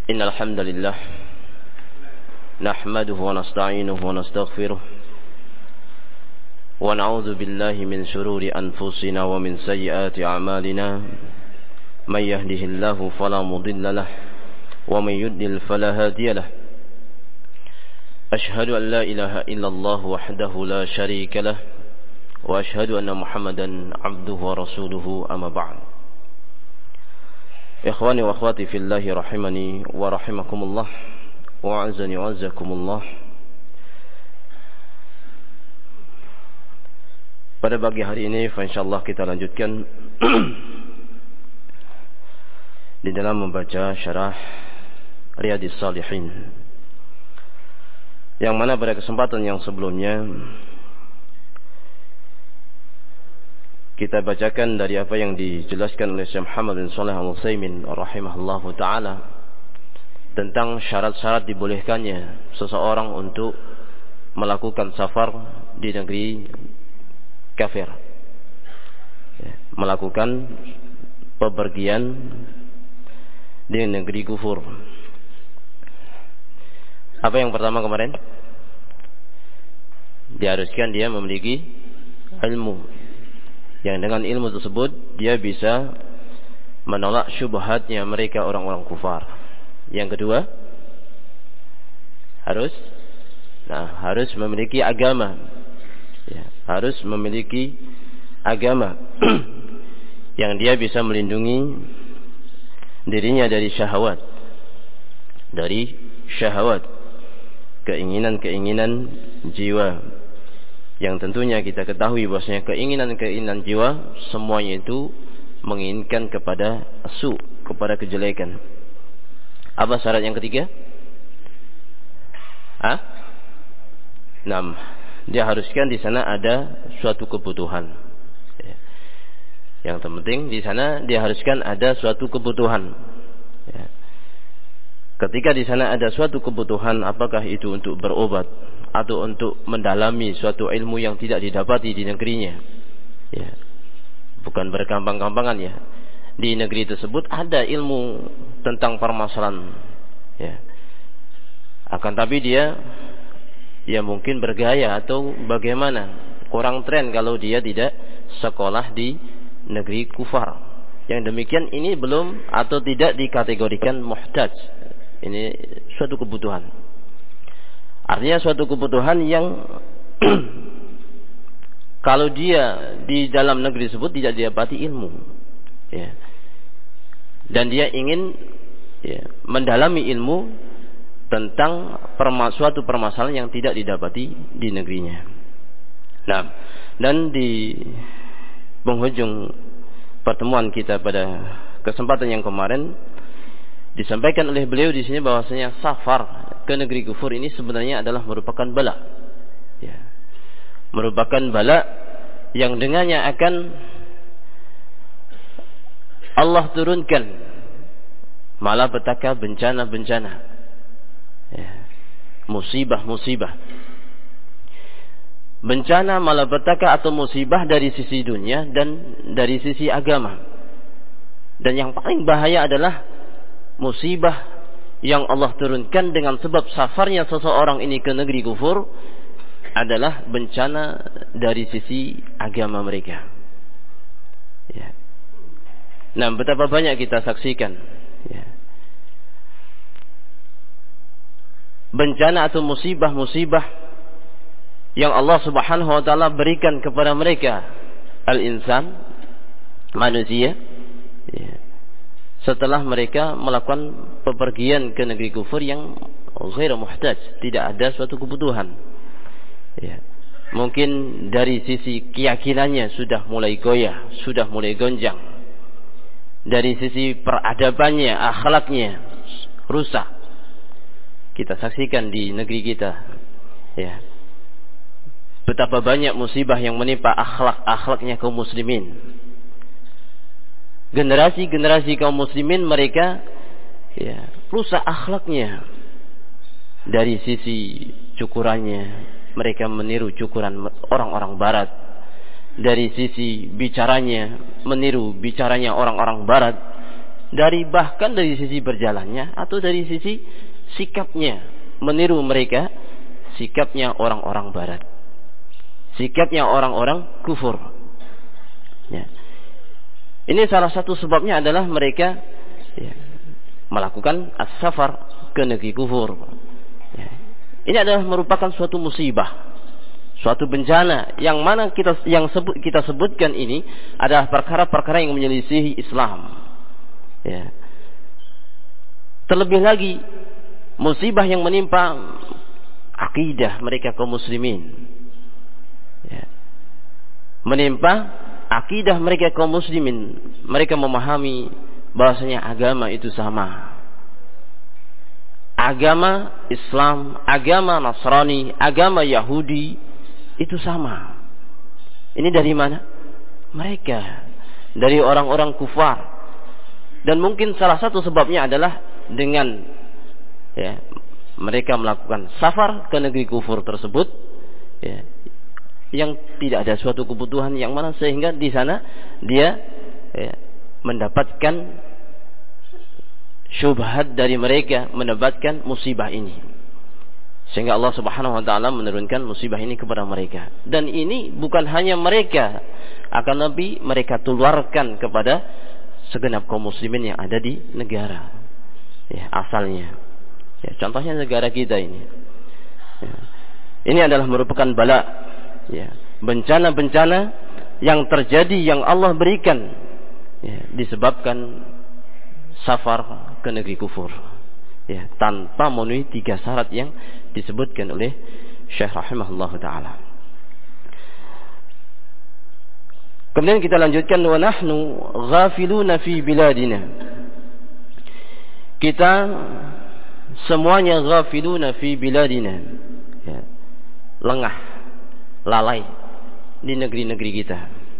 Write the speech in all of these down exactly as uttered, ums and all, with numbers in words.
إن الحمد لله نحمده ونستعينه ونستغفره ونعوذ بالله من شرور أنفسنا ومن سيئات أعمالنا من يهده الله فلا مضل له ومن يضلل فلا هادي له أشهد أن لا إله إلا الله وحده لا شريك له وأشهد أن محمدا عبده ورسوله أما بعد. Ikhwani wa akhwati fillahi rahimani wa rahimakumullah wa azani wa azakumullah. Pada pagi hari ini insyaallah kita lanjutkan di dalam membaca syarah Riyadhis Shalihin, yang mana pada kesempatan yang sebelumnya kita bacakan dari apa yang dijelaskan oleh Syekh Muhammad bin Shalih Al-Utsaimin rahimahullahu taala tentang syarat-syarat dibolehkannya seseorang untuk melakukan safar di negeri kafir, ya, melakukan pepergian di negeri kufur. Apa yang pertama kemarin? Diharuskan dia memiliki ilmu, yang dengan ilmu tersebut dia bisa menolak syubhatnya mereka orang-orang kufar. Yang kedua, harus nah harus memiliki agama, ya, harus memiliki agama yang dia bisa melindungi dirinya dari syahwat, dari syahwat, keinginan-keinginan jiwa. Yang tentunya kita ketahui bahwasanya keinginan-keinginan jiwa semuanya itu menginginkan kepada su, kepada kejelekan. Apa syarat yang ketiga? Ah? Enam. Dia haruskan di sana ada suatu kebutuhan. Ya. Yang terpenting di sana dia haruskan ada suatu kebutuhan. Ya. Ketika di sana ada suatu kebutuhan, apakah itu untuk berobat atau untuk mendalami suatu ilmu yang tidak didapati di negerinya, ya, bukan bergampang-gampangan, ya. Di negeri tersebut ada ilmu tentang permasalahan, ya. Akan tapi dia, ya mungkin bergaya atau bagaimana, kurang tren kalau dia tidak sekolah di negeri kufar. Yang demikian ini belum atau tidak dikategorikan muhtaj. Ini suatu kebutuhan. Artinya suatu kebutuhan yang kalau dia di dalam negeri tersebut tidak didapati ilmu, ya, dan dia ingin, ya, mendalami ilmu tentang perma, suatu permasalahan yang tidak didapati di negerinya. Nah, dan di penghujung pertemuan kita pada kesempatan yang kemarin disampaikan oleh beliau di sini bahwasanya safar ke negeri kufur ini sebenarnya adalah merupakan bala, ya, merupakan bala yang dengannya akan Allah turunkan malapetaka, bencana-bencana, ya, musibah-musibah, bencana, malapetaka atau musibah dari sisi dunia dan dari sisi agama. Dan yang paling bahaya adalah musibah yang Allah turunkan dengan sebab safarnya seseorang ini ke negeri kufur adalah bencana dari sisi agama mereka, ya. Nah, betapa banyak kita saksikan, ya, bencana atau musibah-musibah yang Allah Subhanahu wa taala berikan kepada mereka, al-insan, manusia, ya, setelah mereka melakukan pepergian ke negeri kufur yang ghairu muhtaj, tidak ada suatu kebutuhan, ya. Mungkin dari sisi keyakinannya sudah mulai goyah, sudah mulai gonjang. Dari sisi peradabannya, akhlaknya rusak. Kita saksikan di negeri kita, ya, betapa banyak musibah yang menimpa akhlak-akhlaknya kaum muslimin. Generasi-generasi kaum muslimin mereka, ya, rusak akhlaknya. Dari sisi cukurannya, mereka meniru cukuran orang-orang barat. Dari sisi bicaranya, meniru bicaranya orang-orang barat. dari bahkan dari sisi berjalannya atau dari sisi sikapnya, meniru mereka sikapnya orang-orang barat, sikapnya orang-orang kufur. Ya. Ini salah satu sebabnya adalah mereka ya, melakukan as-safar ke negeri kufur. Ya. Ini adalah merupakan suatu musibah, suatu bencana yang mana kita yang sebut, kita sebutkan ini adalah perkara-perkara yang menyelisihi Islam. Ya. Terlebih lagi musibah yang menimpa akidah mereka kaum muslimin. Ya. Menimpa akidah mereka kaum muslimin. Mereka memahami bahwasanya agama itu sama. Agama Islam, agama Nasrani, agama Yahudi itu sama. Ini dari mana? Mereka dari orang-orang kufar. Dan mungkin salah satu sebabnya adalah dengan ya, mereka melakukan safar ke negeri kufur tersebut ya, yang tidak ada suatu kebutuhan yang mana sehingga di sana dia ya, mendapatkan syubhat dari mereka, mendapatkan musibah ini, sehingga Allah Subhanahu wa taala menurunkan musibah ini kepada mereka. Dan ini bukan hanya mereka, akan lebih mereka tularkan kepada segenap kaum muslimin yang ada di negara ya, asalnya. Ya, contohnya negara kita ini. Ya. Ini adalah merupakan bala, ya, bencana-bencana yang terjadi yang Allah berikan ya, disebabkan safar ke negeri kufur. Ya, tanpa memenuhi tiga syarat yang disebutkan oleh Syekh rahimahullah taala. Kemudian kita lanjutkan, wa nahnu ghafiluna fi biladina. Kita semuanya ghafiluna fi biladina. Ya, lengah, lalai di negeri-negeri kita.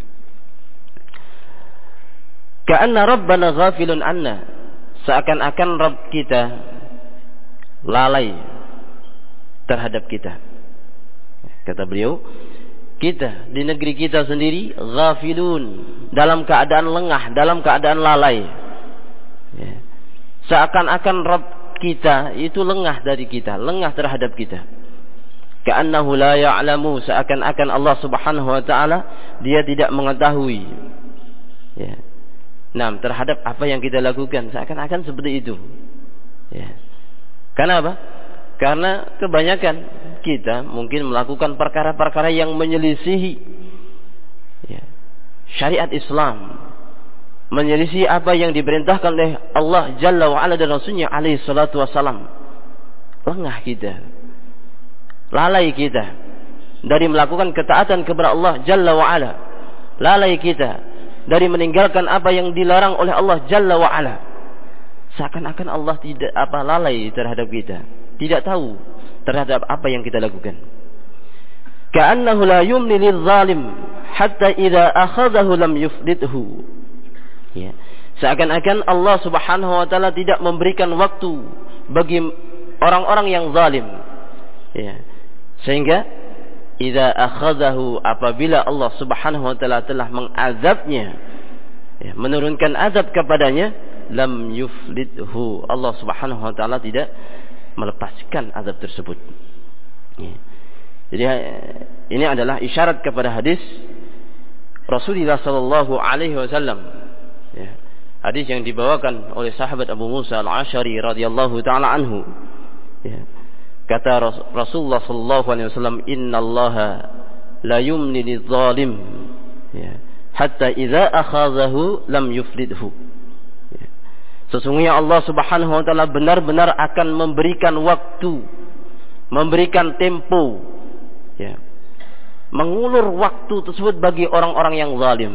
Ka'anna rabbana ghafilun anna. Seakan-akan Rabb kita lalai terhadap kita. Kata beliau, kita di negeri kita sendiri ghafilun, dalam keadaan lengah, dalam keadaan lalai. Ya. Seakan-akan Rabb kita itu lengah dari kita, lengah terhadap kita. Ka'annahu la ya'lamu, seakan-akan Allah Subhanahu wa taala dia tidak mengetahui. Ya. Nah, terhadap apa yang kita lakukan, seakan-akan seperti itu. Ya. Kenapa? Karena kebanyakan kita mungkin melakukan perkara-perkara yang menyelisihi ya, syariat Islam, menyelisihi apa yang diperintahkan oleh Allah Jalla wa'ala dan Rasulnya alaihi salatu wassalam. Lengah kita, lalai kita dari melakukan ketaatan kepada Allah Jalla wa'ala, lalai kita dari meninggalkan apa yang dilarang oleh Allah Jalla wa'ala. Seakan-akan Allah tidak apa lalai terhadap kita, tidak tahu terhadap apa yang kita lakukan. Ka'annahu la yumli lidh-dhalim hatta idza akhadhahu lam yuflithu. Ya. Seakan-akan Allah Subhanahu wa taala tidak memberikan waktu bagi orang-orang yang zalim. Ya. Sehingga idza akhadhahu, apabila Allah Subhanahu wa taala telah mengazabnya, ya, menurunkan azab kepadanya, lam yuflithu. Allah Subhanahu wa taala tidak melepaskan azab tersebut. Ya. Jadi ini adalah isyarat kepada hadis Rasulullah sallallahu alaihi wasallam. Ya. Hadis yang dibawakan oleh sahabat Abu Musa Al-Asy'ari radhiyallahu taala anhu. Ya. Kata Rasulullah sallallahu alaihi wasallam, "Innallaha la yumli lidh-dhalim ya, hatta idza akhadhahu lam yuflithu." Sesungguhnya Allah Subhanahu wa taala benar-benar akan memberikan waktu, memberikan tempo, ya, mengulur waktu tersebut bagi orang-orang yang zalim.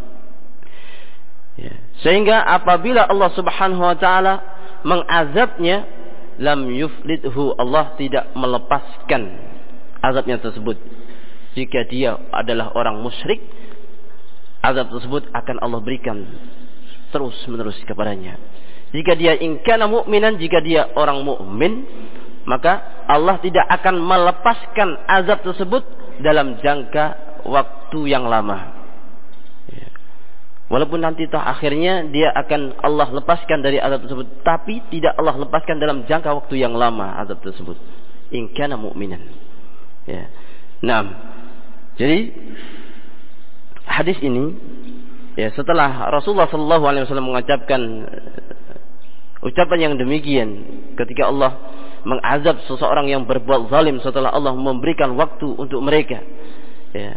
Ya. Sehingga apabila Allah Subhanahu wa taala mengazabnya, lam yuflithu, Allah tidak melepaskan azabnya tersebut. Jika dia adalah orang musyrik, azab tersebut akan Allah berikan terus menerus kepadanya. Jika dia ingkana mu'minan, jika dia orang mukmin, maka Allah tidak akan melepaskan azab tersebut dalam jangka waktu yang lama. Ya. Walaupun nanti toh akhirnya dia akan Allah lepaskan dari azab tersebut, tapi tidak Allah lepaskan dalam jangka waktu yang lama azab tersebut. In kana mu'minan. Ya. Nah, jadi hadis ini ya setelah Rasulullah sallallahu alaihi wasallam mengucapkan ucapan yang demikian ketika Allah mengazab seseorang yang berbuat zalim setelah Allah memberikan waktu untuk mereka. Ya.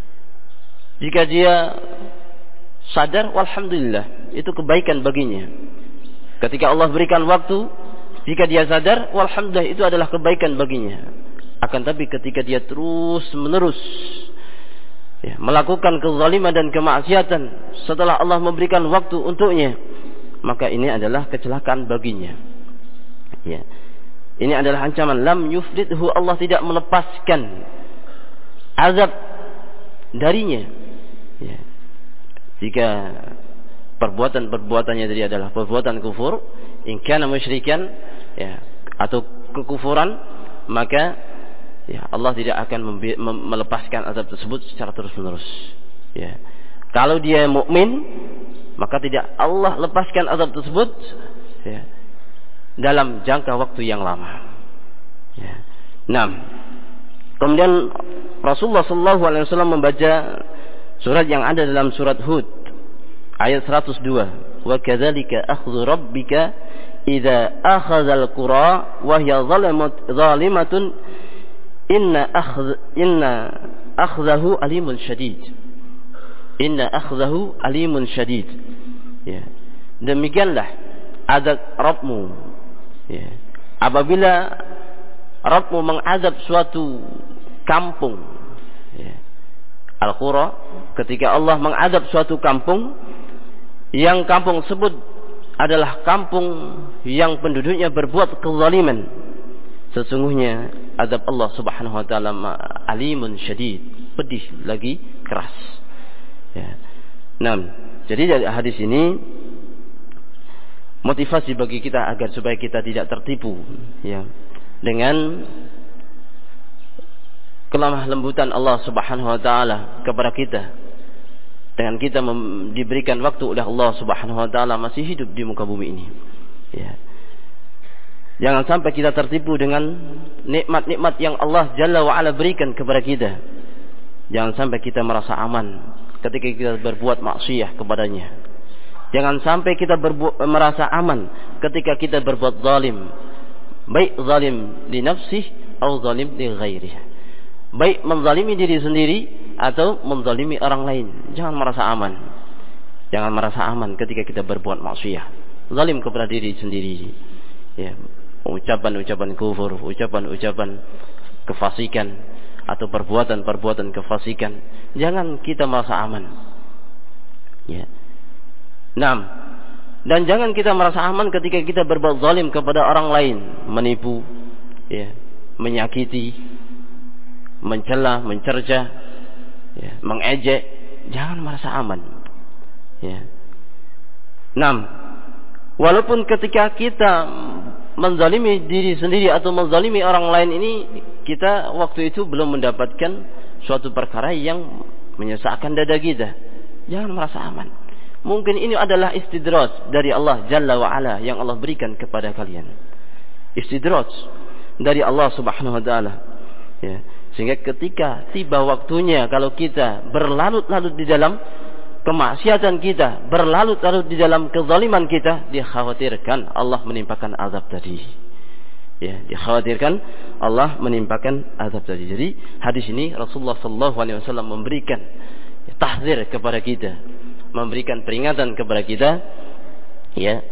Jika dia sadar, walhamdulillah, itu kebaikan baginya. Ketika Allah berikan waktu, jika dia sadar, walhamdulillah, itu adalah kebaikan baginya. Akan tapi ketika dia terus menerus ya, melakukan kezaliman dan kemaksiatan setelah Allah memberikan waktu untuknya, maka ini adalah kecelakaan baginya. Ya. Ini adalah ancaman. Lam yufridhu, Allah tidak melepaskan azab darinya. Ya. Jika perbuatan-perbuatannya tadi adalah perbuatan kufur, in kana musyrikan, ya, atau kekufuran, maka ya Allah tidak akan melepaskan azab tersebut secara terus-menerus. Ya. Kalau dia mukmin, maka tidak Allah lepaskan azab tersebut ya, dalam jangka waktu yang lama. Ya. Nah, kemudian Rasulullah sallallahu alaihi wasallam membaca surat yang ada dalam surat Hud ayat seratus dua. Wa kadzalika akhdhu rabbika idza akhadhal qura wa hiya zalimatun inna akhdh inna akhdahu alimun syadid. Inna akhdahu alimun syadid. Ya. Demikianlah azab Rabbmu. Ya. Apabila Rabbmu mengazab suatu kampung, ya. Al-Qura, ketika Allah mengazab suatu kampung, yang kampung tersebut adalah kampung yang penduduknya berbuat kezaliman, sesungguhnya azab Allah Subhanahu wa taala alimun syadid, pedih lagi keras. Ya. Nah, jadi dari hadis ini motivasi bagi kita agar supaya kita tidak tertipu ya dengan kelemah lembutan Allah Subhanahu wa taala kepada kita, dengan kita mem- diberikan waktu oleh Allah Subhanahu wa taala masih hidup di muka bumi ini. Ya. Jangan sampai kita tertipu dengan nikmat-nikmat yang Allah Jalla wa Ala berikan kepada kita. Jangan sampai kita merasa aman ketika kita berbuat maksiat kepadanya. Jangan sampai kita berbu- merasa aman ketika kita berbuat zalim, baik zalim li nafsihi atau zalim li ghairihi. Baik menzalimi diri sendiri atau menzalimi orang lain. Jangan merasa aman. Jangan merasa aman ketika kita berbuat maksiat, zalim kepada diri sendiri. Ya, ucapan-ucapan kufur, ucapan-ucapan kefasikan atau perbuatan-perbuatan kefasikan. Jangan kita merasa aman. Ya. Nah, dan jangan kita merasa aman ketika kita berbuat zalim kepada orang lain, menipu, ya, menyakiti, mencela, mencerca, ya, mengejek. Jangan merasa aman. Ya. Nah, walaupun ketika kita menzalimi diri sendiri atau menzalimi orang lain ini, kita waktu itu belum mendapatkan suatu perkara yang menyesakkan dada kita. Jangan merasa aman. Mungkin ini adalah istidraj dari Allah Jalla wa Ala yang Allah berikan kepada kalian. Istidraj dari Allah Subhanahu wa taala. Ya. Sehingga ketika tiba waktunya, kalau kita berlarut-larut di dalam kemaksiatan kita, berlarut-larut di dalam kezaliman kita, dikhawatirkan Allah menimpakan azab tadi. Ya, dikhawatirkan Allah menimpakan azab tadi. Jadi hadis ini Rasulullah sallallahu alaihi wasallam memberikan ya, tahzir kepada kita, memberikan peringatan kepada kita ya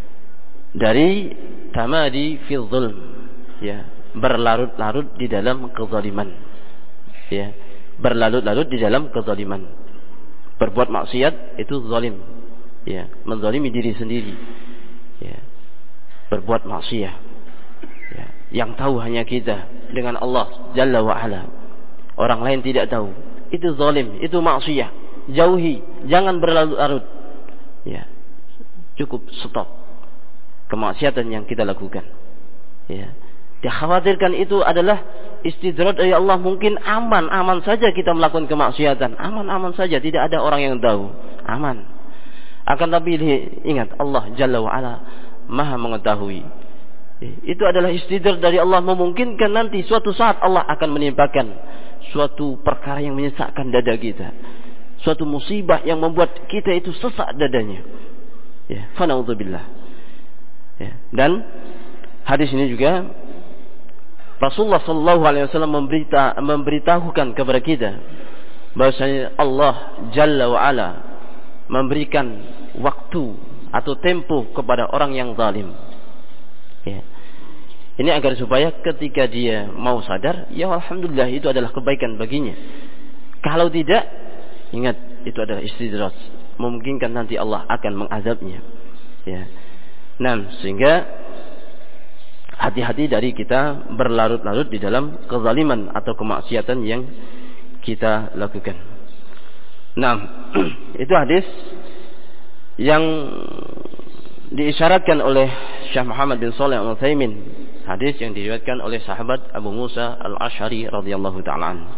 dari tamadi fi zulm, ya, berlarut-larut di dalam kezaliman. Ya, berlarut-larut di dalam kezaliman. Berbuat maksiat itu zalim. Ya, menzalimi diri sendiri. Ya. Berbuat maksiat. Ya, yang tahu hanya kita dengan Allah Jalla wa Ala. Orang lain tidak tahu. Itu zalim, itu maksiat. Jauhi, jangan berlarut-larut. Ya. Cukup stop kemaksiatan yang kita lakukan. Ya. Dikhawatirkan itu adalah istidraj dari Allah. Mungkin aman-aman saja kita melakukan kemaksiatan, aman-aman saja, tidak ada orang yang tahu, aman. Akan tapi ingat, Allah Jalla wa'ala Maha mengetahui. Itu adalah istidrak dari Allah, memungkinkan nanti suatu saat Allah akan menimpakan suatu perkara yang menyesakkan dada kita, suatu musibah yang membuat kita itu sesak dadanya. Ya, fa na'udzubillah. Ya, dan hadis ini juga Rasulullah sallallahu alaihi wasallam memberita, memberitahukan kepada kita bahwasanya Allah Jalla wa Ala memberikan waktu atau tempo kepada orang yang zalim. Ya. Ini agar supaya ketika dia mau sadar, ya alhamdulillah itu adalah kebaikan baginya. Kalau tidak, ingat itu adalah istidraj, memungkinkan nanti Allah akan mengazabnya. Ya. Nah, sehingga hati-hati dari kita berlarut-larut di dalam kezaliman atau kemaksiatan yang kita lakukan. Nah, itu hadis yang diisyaratkan oleh Syekh Muhammad bin Shalih Al-Utsaimin, hadis yang diriwayatkan oleh sahabat Abu Musa Al-Asy'ari radhiyallahu ta'ala anhu.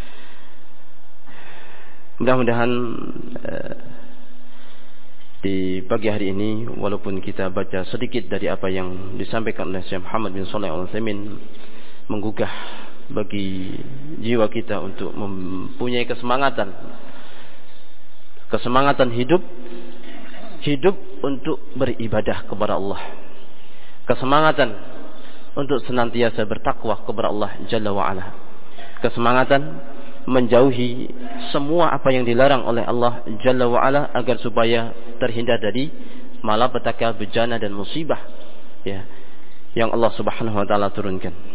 Mudah-mudahan eh, di pagi hari ini, walaupun kita baca sedikit dari apa yang disampaikan oleh Syekh Muhammad bin Shalih Al-Utsaimin, menggugah bagi jiwa kita untuk mempunyai kesemangatan kesemangatan hidup hidup untuk beribadah kepada Allah, kesemangatan untuk senantiasa bertakwa kepada Allah Jalla wa'ala, kesemangatan menjauhi semua apa yang dilarang oleh Allah Jalla wa'ala agar supaya terhindar dari malapetaka, bencana dan musibah, ya, yang Allah Subhanahu wa ta'ala turunkan.